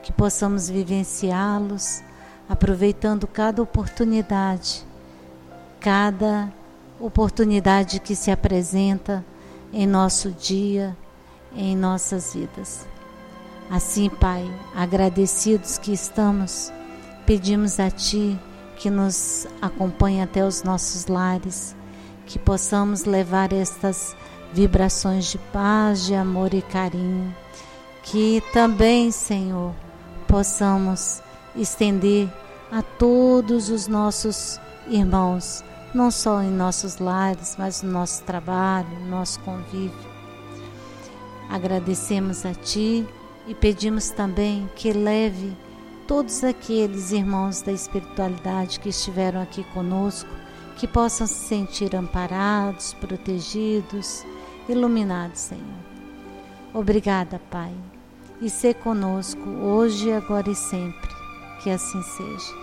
Speaker 2: que possamos vivenciá-los, aproveitando cada oportunidade, cada oportunidade que se apresenta em nosso dia, em nossas vidas. Assim, Pai, agradecidos que estamos, pedimos a Ti que nos acompanhe até os nossos lares, que possamos levar estas vibrações de paz, de amor e carinho, que também, Senhor, possamos estender a todos os nossos irmãos, não só em nossos lares, mas no nosso trabalho, no nosso convívio. Agradecemos a Ti e pedimos também que leve todos aqueles irmãos da espiritualidade que estiveram aqui conosco, que possam se sentir amparados, protegidos, iluminados, Senhor. Obrigada, Pai, e sê conosco hoje, agora e sempre, que assim seja.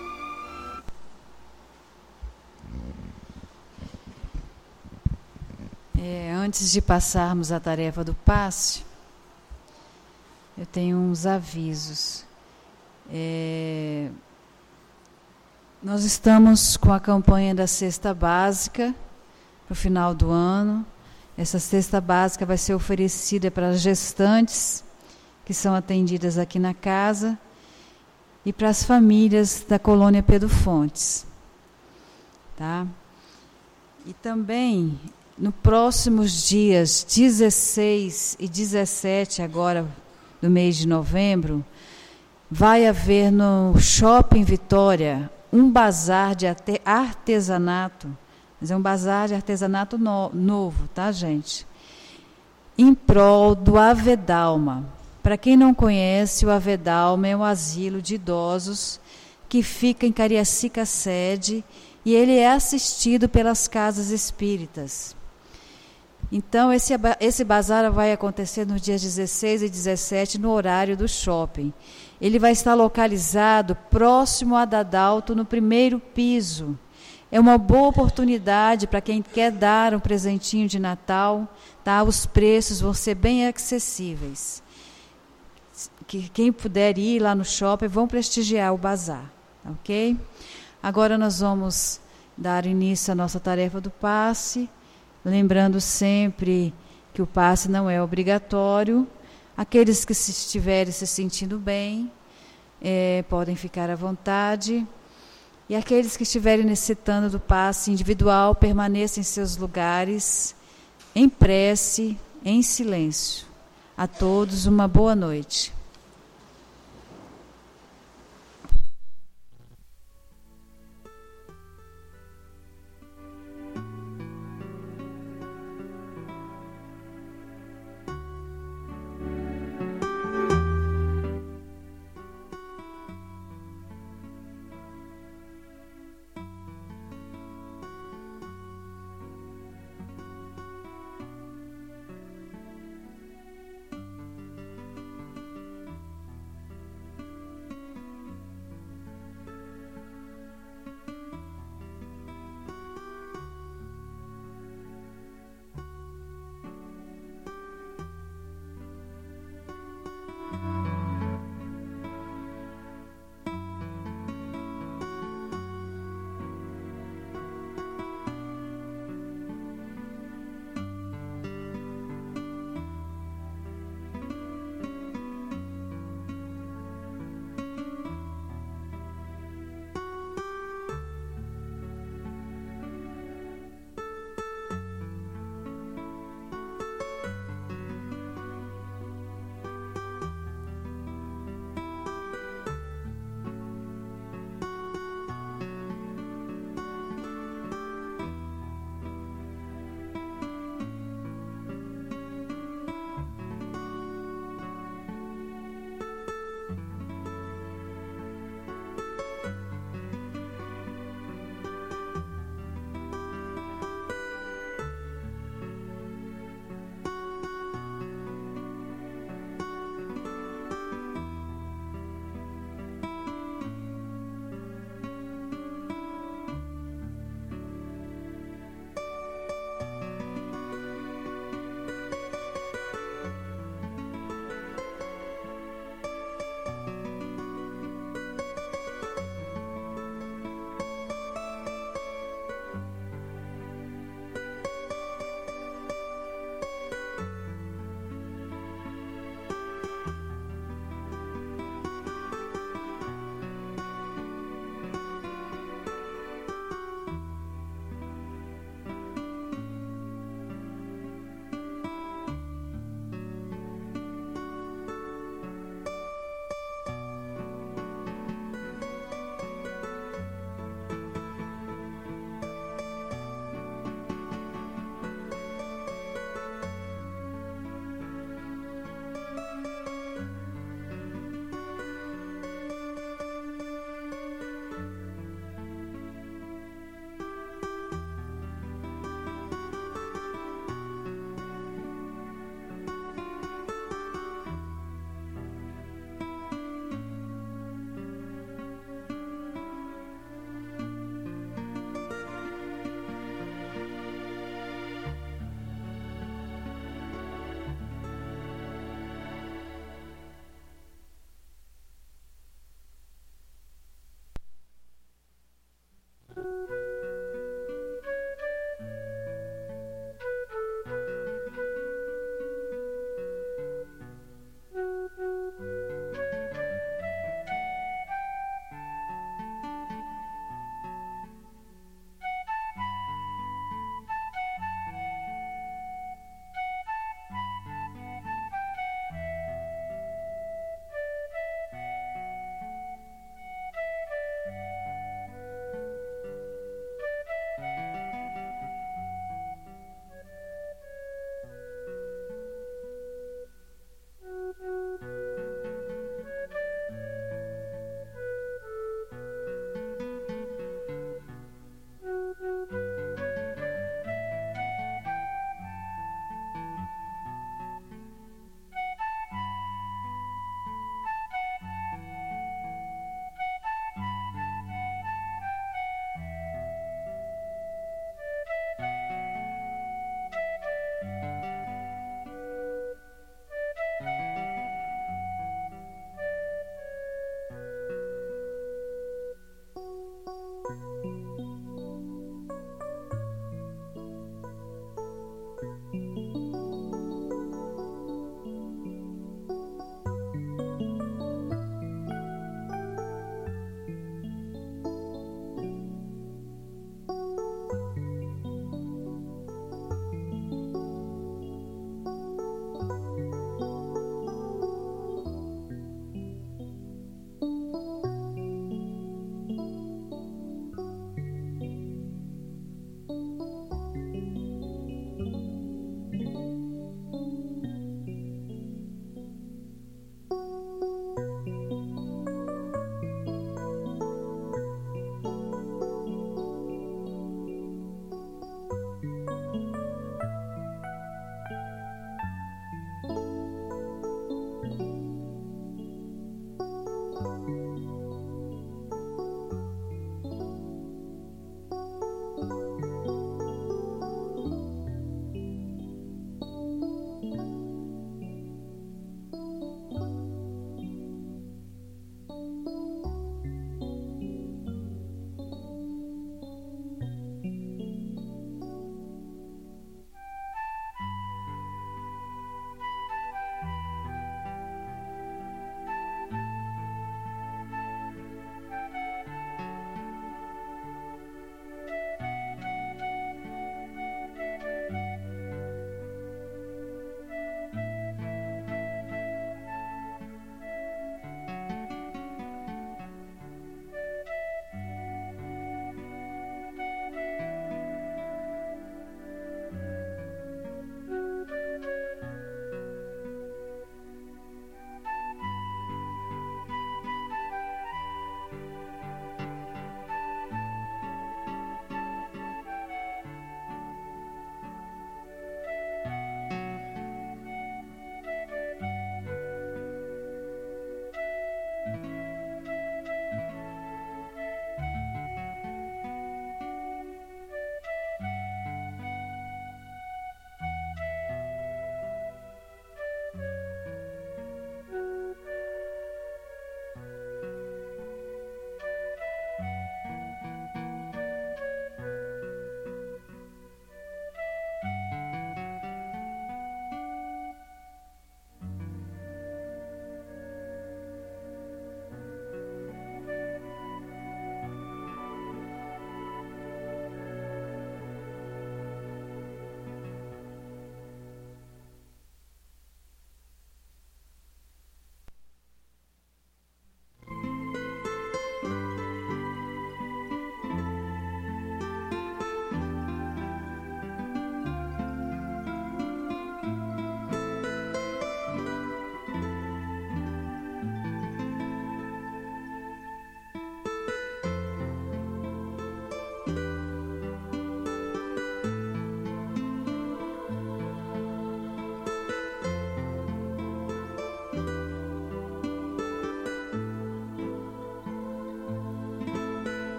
Speaker 1: É, antes de passarmos à tarefa do passe, eu tenho uns avisos. É, nós estamos com a campanha da cesta básica para o final do ano. Essa cesta básica vai ser oferecida para as gestantes que são atendidas aqui na casa e para as famílias da colônia Pedro Fontes. Tá? E também, nos próximos dias dezesseis e dezessete agora do mês de novembro, vai haver no Shopping Vitória um bazar de artesanato, mas é um bazar de artesanato no, novo, tá, gente? Em prol do Avedalma. Para quem não conhece, o Avedalma é um asilo de idosos que fica em Cariacica Sede e ele é assistido pelas casas espíritas. Então, esse, esse bazar vai acontecer nos dias dezesseis e dezessete, no horário do shopping. Ele vai estar localizado próximo a Dadalto, no primeiro piso. É uma boa oportunidade para quem quer dar um presentinho de Natal. Tá? Os preços vão ser bem acessíveis. Que, quem puder ir lá no shopping, vão prestigiar o bazar. Ok? Agora nós vamos dar início à nossa tarefa do passe. Lembrando sempre que o passe não é obrigatório. Aqueles que se estiverem se sentindo bem, é, podem ficar à vontade. E aqueles que estiverem necessitando do passe individual, permaneçam em seus lugares, em prece, em silêncio. A todos uma boa noite.